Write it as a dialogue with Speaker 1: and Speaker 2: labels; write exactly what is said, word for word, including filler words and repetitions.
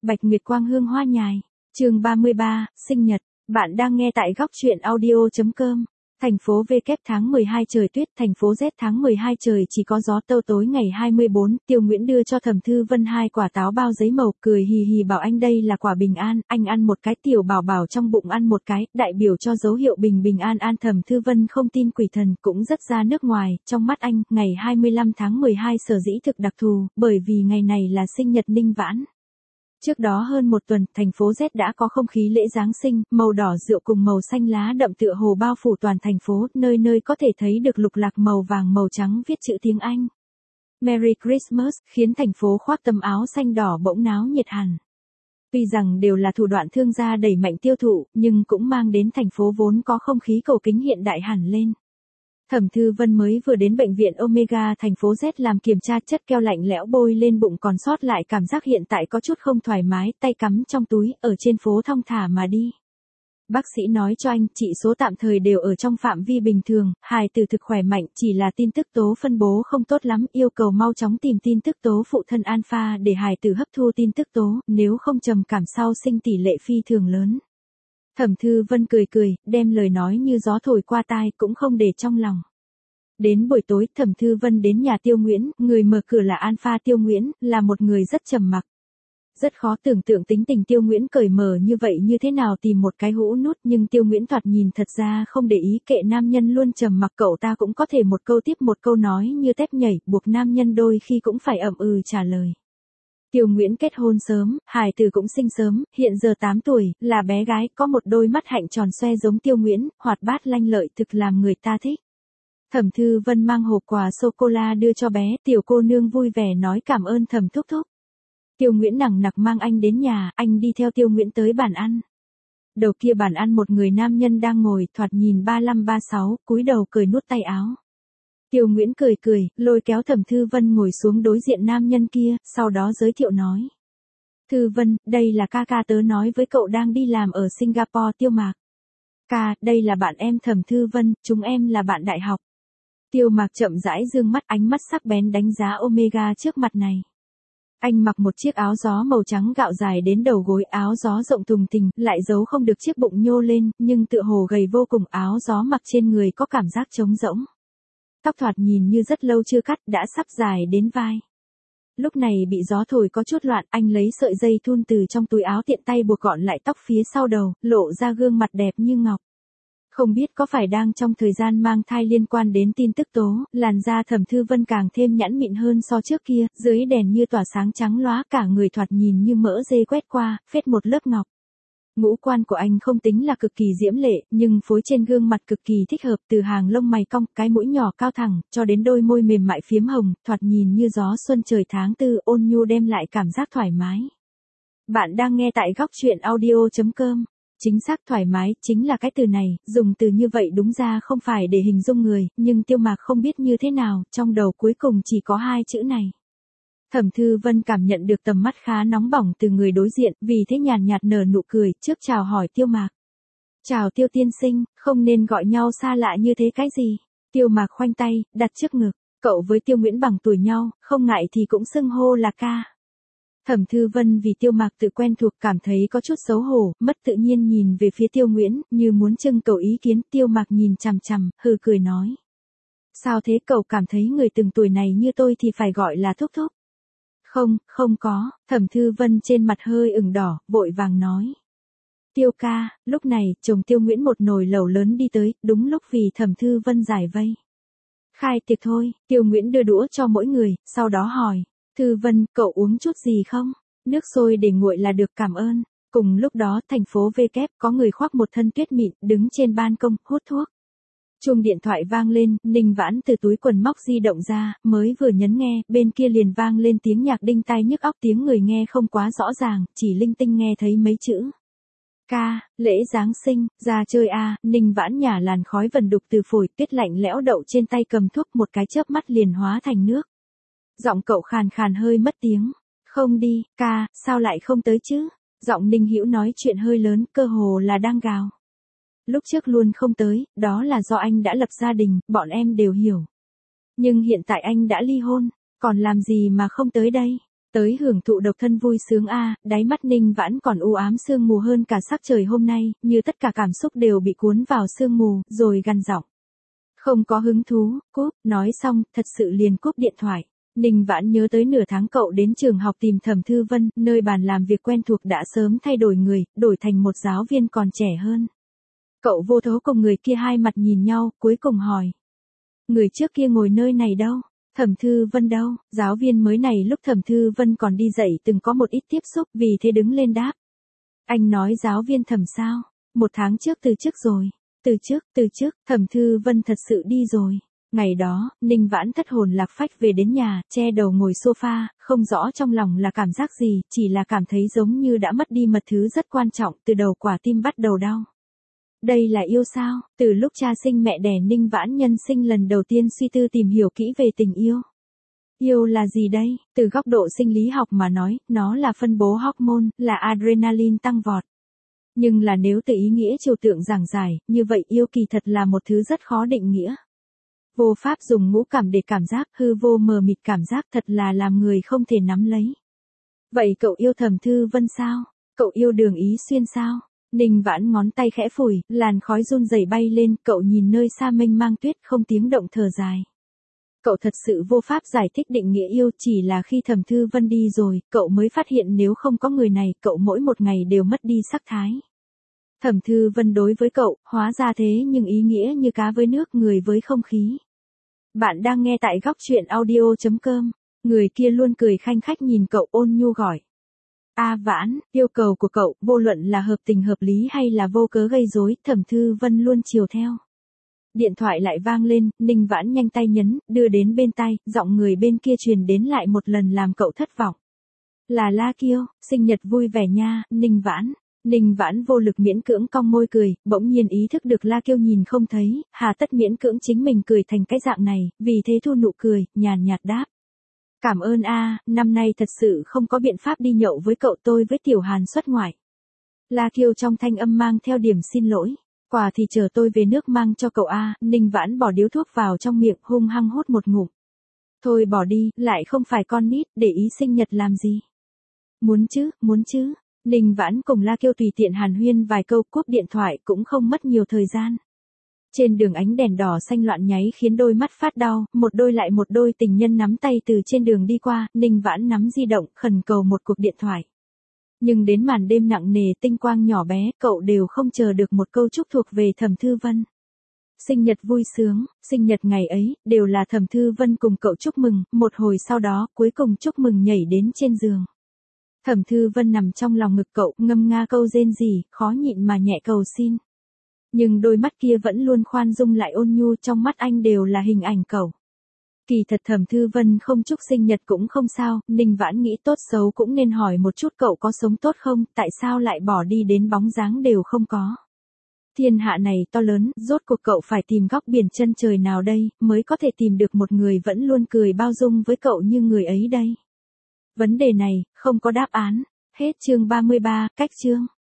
Speaker 1: Bạch Nguyệt quang hương hoa nhài. Chương ba mươi ba, sinh nhật. Bạn đang nghe tại góc truyện audio chấm com. Thành phố V kép tháng mười hai trời tuyết, thành phố Z tháng mười hai trời chỉ có gió. Tâu tối ngày hai mươi bốn, Tiêu Nguyễn đưa cho Thẩm Thư Vân hai quả táo bao giấy màu, cười hì hì bảo anh đây là quả bình an, anh ăn một cái, Tiểu Bảo Bảo trong bụng ăn một cái, đại biểu cho dấu hiệu bình bình an an. Thẩm Thư Vân không tin quỷ thần, cũng rất ra nước ngoài, trong mắt anh, ngày hai mươi lăm tháng mười hai sở dĩ thực đặc thù, bởi vì ngày này là sinh nhật Ninh Vãn. Trước đó hơn một tuần, thành phố Z đã có không khí lễ Giáng sinh, màu đỏ rượu cùng màu xanh lá đậm tựa hồ bao phủ toàn thành phố, nơi nơi có thể thấy được lục lạc màu vàng màu trắng viết chữ tiếng Anh. Merry Christmas, khiến thành phố khoác tấm áo xanh đỏ bỗng náo nhiệt hẳn. Tuy rằng đều là thủ đoạn thương gia đẩy mạnh tiêu thụ, nhưng cũng mang đến thành phố vốn có không khí cổ kính hiện đại hẳn lên. Thẩm Thư Vân mới vừa đến bệnh viện Omega thành phố Z làm kiểm tra, chất keo lạnh lẽo bôi lên bụng còn sót lại cảm giác hiện tại có chút không thoải mái, tay cắm trong túi, ở trên phố thong thả mà đi. Bác sĩ nói cho anh, chỉ số tạm thời đều ở trong phạm vi bình thường, hài tử thực khỏe mạnh, chỉ là tin tức tố phân bố không tốt lắm, yêu cầu mau chóng tìm tin tức tố phụ thân alpha để hài tử hấp thu tin tức tố, nếu không trầm cảm sau sinh tỷ lệ phi thường lớn. Thẩm Thư Vân cười cười, đem lời nói như gió thổi qua tai, cũng không để trong lòng. Đến buổi tối, Thẩm Thư Vân đến nhà Tiêu Nguyễn, người mở cửa là Alpha Tiêu Nguyễn, là một người rất trầm mặc. Rất khó tưởng tượng tính tình Tiêu Nguyễn cởi mở như vậy như thế nào tìm một cái hũ nút, nhưng Tiêu Nguyễn thoạt nhìn thật ra không để ý, kệ nam nhân luôn trầm mặc, cậu ta cũng có thể một câu tiếp một câu nói như tép nhảy, buộc nam nhân đôi khi cũng phải ậm ừ trả lời. Tiêu Nguyễn kết hôn sớm, hài tử cũng sinh sớm, hiện giờ tám tuổi, là bé gái, có một đôi mắt hạnh tròn xoe giống Tiêu Nguyễn, hoạt bát lanh lợi thực làm người ta thích. Thẩm Thư Vân mang hộp quà sô-cô-la đưa cho bé, tiểu cô nương vui vẻ nói cảm ơn Thẩm thúc thúc. Tiêu Nguyễn nằng nặc mang anh đến nhà, anh đi theo Tiêu Nguyễn tới bàn ăn. Đầu kia bàn ăn một người nam nhân đang ngồi, thoạt nhìn ba lăm ba sáu, cúi đầu cười nuốt tay áo. Tiêu Nguyễn cười cười, lôi kéo Thẩm Thư Vân ngồi xuống đối diện nam nhân kia, sau đó giới thiệu nói. Thư Vân, đây là ca ca tớ nói với cậu đang đi làm ở Singapore. Tiêu Mạc. Ca, đây là bạn em Thẩm Thư Vân, chúng em là bạn đại học. Tiêu Mạc chậm rãi dương mắt, ánh mắt sắc bén đánh giá Omega trước mặt này. Anh mặc một chiếc áo gió màu trắng gạo dài đến đầu gối, áo gió rộng thùng thình, lại giấu không được chiếc bụng nhô lên, nhưng tựa hồ gầy vô cùng, áo gió mặc trên người có cảm giác trống rỗng. Tóc thoạt nhìn như rất lâu chưa cắt, đã sắp dài đến vai. Lúc này bị gió thổi có chút loạn, anh lấy sợi dây thun từ trong túi áo tiện tay buộc gọn lại tóc phía sau đầu, lộ ra gương mặt đẹp như ngọc. Không biết có phải đang trong thời gian mang thai liên quan đến tin tức tố, làn da Thẩm Thư Vân càng thêm nhẵn mịn hơn so trước kia, dưới đèn như tỏa sáng trắng lóa, cả người thoạt nhìn như mỡ dê quét qua, phết một lớp ngọc. Ngũ quan của anh không tính là cực kỳ diễm lệ, nhưng phối trên gương mặt cực kỳ thích hợp, từ hàng lông mày cong, cái mũi nhỏ cao thẳng, cho đến đôi môi mềm mại phiếm hồng, thoạt nhìn như gió xuân trời tháng tư, ôn nhu đem lại cảm giác thoải mái. Bạn đang nghe tại góc truyện audio chấm com. Chính xác, thoải mái, chính là cái từ này, dùng từ như vậy đúng ra không phải để hình dung người, nhưng Tiêu Mạc không biết như thế nào, trong đầu cuối cùng chỉ có hai chữ này. Thẩm Thư Vân cảm nhận được tầm mắt khá nóng bỏng từ người đối diện, vì thế nhàn nhạt nở nụ cười, trước chào hỏi Tiêu Mạc. Chào Tiêu tiên sinh, không nên gọi nhau xa lạ như thế cái gì. Tiêu Mạc khoanh tay, đặt trước ngực, cậu với Tiêu Nguyễn bằng tuổi nhau, không ngại thì cũng xưng hô là ca. Thẩm Thư Vân vì Tiêu Mạc tự quen thuộc cảm thấy có chút xấu hổ, mất tự nhiên nhìn về phía Tiêu Nguyễn, như muốn trưng cầu ý kiến. Tiêu Mạc nhìn chằm chằm, hừ cười nói. Sao thế, cậu cảm thấy người từng tuổi này như tôi thì phải gọi là thúc thúc? Không, không có. Thẩm Thư Vân trên mặt hơi ửng đỏ, vội vàng nói. Tiêu ca. Lúc này, chồng Tiêu Nguyễn một nồi lẩu lớn đi tới, đúng lúc vì Thẩm Thư Vân giải vây. Khai tiệc thôi. Tiêu Nguyễn đưa đũa cho mỗi người, sau đó hỏi. Thư Vân, cậu uống chút gì không? Nước sôi để nguội là được, cảm ơn. Cùng lúc đó, thành phố V kép có người khoác một thân tuyết mịn, đứng trên ban công, hút thuốc. Chuông điện thoại vang lên, Ninh Vãn từ túi quần móc di động ra, mới vừa nhấn nghe, bên kia liền vang lên tiếng nhạc đinh tai nhức óc, tiếng người nghe không quá rõ ràng, chỉ linh tinh nghe thấy mấy chữ. Ca, lễ Giáng sinh, ra chơi a. Ninh Vãn nhả làn khói vần đục từ phổi, tuyết lạnh lẽo đậu trên tay cầm thuốc, một cái chớp mắt liền hóa thành nước. Giọng cậu khàn khàn hơi mất tiếng. Không đi, ca, sao lại không tới chứ? Giọng Ninh Hữu nói chuyện hơi lớn, cơ hồ là đang gào. Lúc trước luôn không tới, đó là do anh đã lập gia đình, bọn em đều hiểu. Nhưng hiện tại anh đã ly hôn, còn làm gì mà không tới đây? Tới hưởng thụ độc thân vui sướng a, đáy mắt Ninh Vãn còn u ám sương mù hơn cả sắc trời hôm nay, như tất cả cảm xúc đều bị cuốn vào sương mù, rồi gằn giọng. Không có hứng thú, cúp, nói xong, thật sự liền cúp điện thoại. Ninh Vãn nhớ tới nửa tháng cậu đến trường học tìm Thẩm Thư Vân, nơi bàn làm việc quen thuộc đã sớm thay đổi người, đổi thành một giáo viên còn trẻ hơn. Cậu vô thố cùng người kia hai mặt nhìn nhau, cuối cùng hỏi. Người trước kia ngồi nơi này đâu? Thẩm Thư Vân đâu? Giáo viên mới này lúc Thẩm Thư Vân còn đi dạy từng có một ít tiếp xúc, vì thế đứng lên đáp. Anh nói giáo viên Thẩm sao? Một tháng trước từ trước rồi. Từ trước, từ trước, Thẩm Thư Vân thật sự đi rồi. Ngày đó, Ninh Vãn thất hồn lạc phách về đến nhà, che đầu ngồi sofa, không rõ trong lòng là cảm giác gì, chỉ là cảm thấy giống như đã mất đi một thứ rất quan trọng, từ đầu quả tim bắt đầu đau. Đây là yêu sao? Từ lúc cha sinh mẹ đẻ Ninh Vãn nhân sinh lần đầu tiên suy tư tìm hiểu kỹ về tình yêu. Yêu là gì đây? Từ góc độ sinh lý học mà nói, nó là phân bố hormone, là adrenaline tăng vọt. Nhưng là nếu từ ý nghĩa trừu tượng giảng giải, như vậy yêu kỳ thật là một thứ rất khó định nghĩa. Vô pháp dùng ngũ cảm để cảm giác, hư vô mờ mịt cảm giác thật là làm người không thể nắm lấy. Vậy cậu yêu Thẩm Thư Vân sao? Cậu yêu Đường Ý Xuyên sao? Ninh Vãn ngón tay khẽ phủi, làn khói run rẩy bay lên, cậu nhìn nơi xa mênh mang tuyết không tiếng động thở dài. Cậu thật sự vô pháp giải thích định nghĩa yêu, chỉ là khi Thẩm Thư Vân đi rồi, cậu mới phát hiện nếu không có người này, cậu mỗi một ngày đều mất đi sắc thái. Thẩm Thư Vân đối với cậu, hóa ra thế nhưng ý nghĩa như cá với nước, người với không khí. Bạn đang nghe tại góc truyện audio chấm com, người kia luôn cười khanh khách nhìn cậu ôn nhu gọi. A Vãn, yêu cầu của cậu, vô luận là hợp tình hợp lý hay là vô cớ gây rối, Thẩm Thư Vân luôn chiều theo. Điện thoại lại vang lên, Ninh Vãn nhanh tay nhấn, đưa đến bên tai, giọng người bên kia truyền đến lại một lần làm cậu thất vọng. Là La Kiêu, sinh nhật vui vẻ nha, Ninh Vãn. Ninh Vãn vô lực miễn cưỡng cong môi cười, bỗng nhiên ý thức được La Kiêu nhìn không thấy, hà tất miễn cưỡng chính mình cười thành cái dạng này, vì thế thu nụ cười, nhàn nhạt đáp. Cảm ơn a, năm nay thật sự không có biện pháp đi nhậu với cậu, tôi với Tiểu Hàn xuất ngoại. La Kiêu trong thanh âm mang theo điểm xin lỗi. Quà thì chờ tôi về nước mang cho cậu a. Ninh Vãn bỏ điếu thuốc vào trong miệng, hung hăng hút một ngụm. Thôi bỏ đi, lại không phải con nít, để ý sinh nhật làm gì. Muốn chứ, muốn chứ. Ninh Vãn cùng La Kiêu tùy tiện hàn huyên vài câu, cúp điện thoại cũng không mất nhiều thời gian. Trên đường ánh đèn đỏ xanh loạn nháy khiến đôi mắt phát đau, một đôi lại một đôi tình nhân nắm tay từ trên đường đi qua, Ninh Vãn nắm di động, khẩn cầu một cuộc điện thoại. Nhưng đến màn đêm nặng nề tinh quang nhỏ bé, cậu đều không chờ được một câu chúc thuộc về Thẩm Thư Vân. Sinh nhật vui sướng, sinh nhật ngày ấy, đều là Thẩm Thư Vân cùng cậu chúc mừng, một hồi sau đó, cuối cùng chúc mừng nhảy đến trên giường. Thẩm Thư Vân nằm trong lòng ngực cậu, ngâm nga câu rên rỉ, khó nhịn mà nhẹ cầu xin. Nhưng đôi mắt kia vẫn luôn khoan dung lại ôn nhu, trong mắt anh đều là hình ảnh cậu. Kỳ thật Thẩm Thư Vân không chúc sinh nhật cũng không sao, Ninh Vãn nghĩ tốt xấu cũng nên hỏi một chút cậu có sống tốt không, tại sao lại bỏ đi đến bóng dáng đều không có. Thiên hạ này to lớn, rốt cuộc cậu phải tìm góc biển chân trời nào đây, mới có thể tìm được một người vẫn luôn cười bao dung với cậu như người ấy đây. Vấn đề này, không có đáp án. Hết chương ba mươi ba, cách chương.